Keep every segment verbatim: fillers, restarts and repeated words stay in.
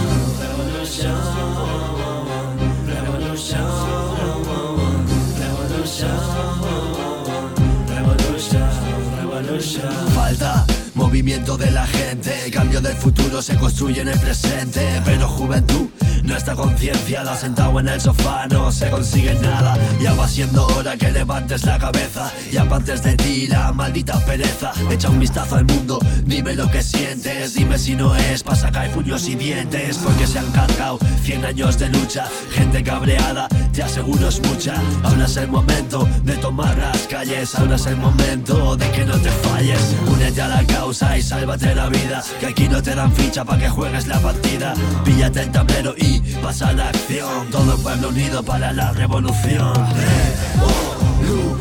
revolution, revolution, revolution, revolution, revolution. Falta movimiento de la gente, cambio del futuro se construye en el presente. Pero juventud, nuestra conciencia la sentado en el sofá no se consigue nada. Ya va siendo hora que levantes la cabeza y apartes de ti la maldita pereza. Echa un vistazo al mundo, dime lo que sientes, dime si no es pa' sacar puños y dientes. Porque se han cargado cien años de lucha, gente cabreada, te aseguro es mucha. Ahora es el momento de tomar las calles, ahora es el momento de que no te falles. Únete a la causa y sálvate la vida, que aquí no te dan ficha pa' que juegues la partida. Píllate el tablero y pasa la acción, todo el pueblo unido para la revolución. Revolución,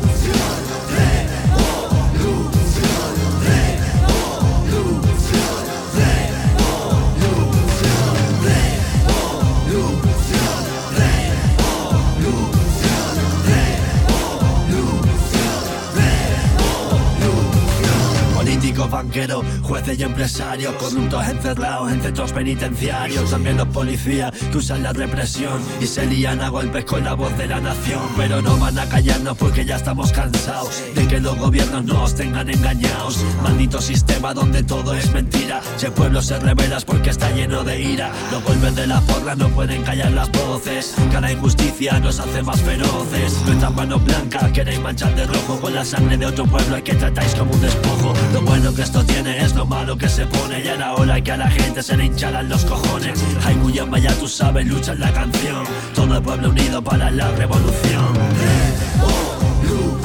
revolución, revolución, revolución, revolución, revolución, revolución. Políticos, banqueros, jueces y empresarios, corruptos encerrados en centros penitenciarios. También los policías que usan la represión y se lían a golpes con la voz de la nación. Pero no van a callarnos porque ya estamos cansados de que los gobiernos nos tengan engañados. Maldito sistema donde todo es mentira. Si el pueblo se revela es porque está lleno de ira. Los golpes de la porra no pueden callar las voces. Cada injusticia nos hace más feroces. Nuestras manos blancas queréis manchar de rojo con la sangre de otro pueblo, y que tratáis como un despojo. Lo bueno que esto tiene es lo malo que se pone. Y ahora hora que a la gente se le hincharan los cojones. Ay, Guyama, ya tú sabes, lucha en la canción. Todo el pueblo unido para la revolución. Revolución.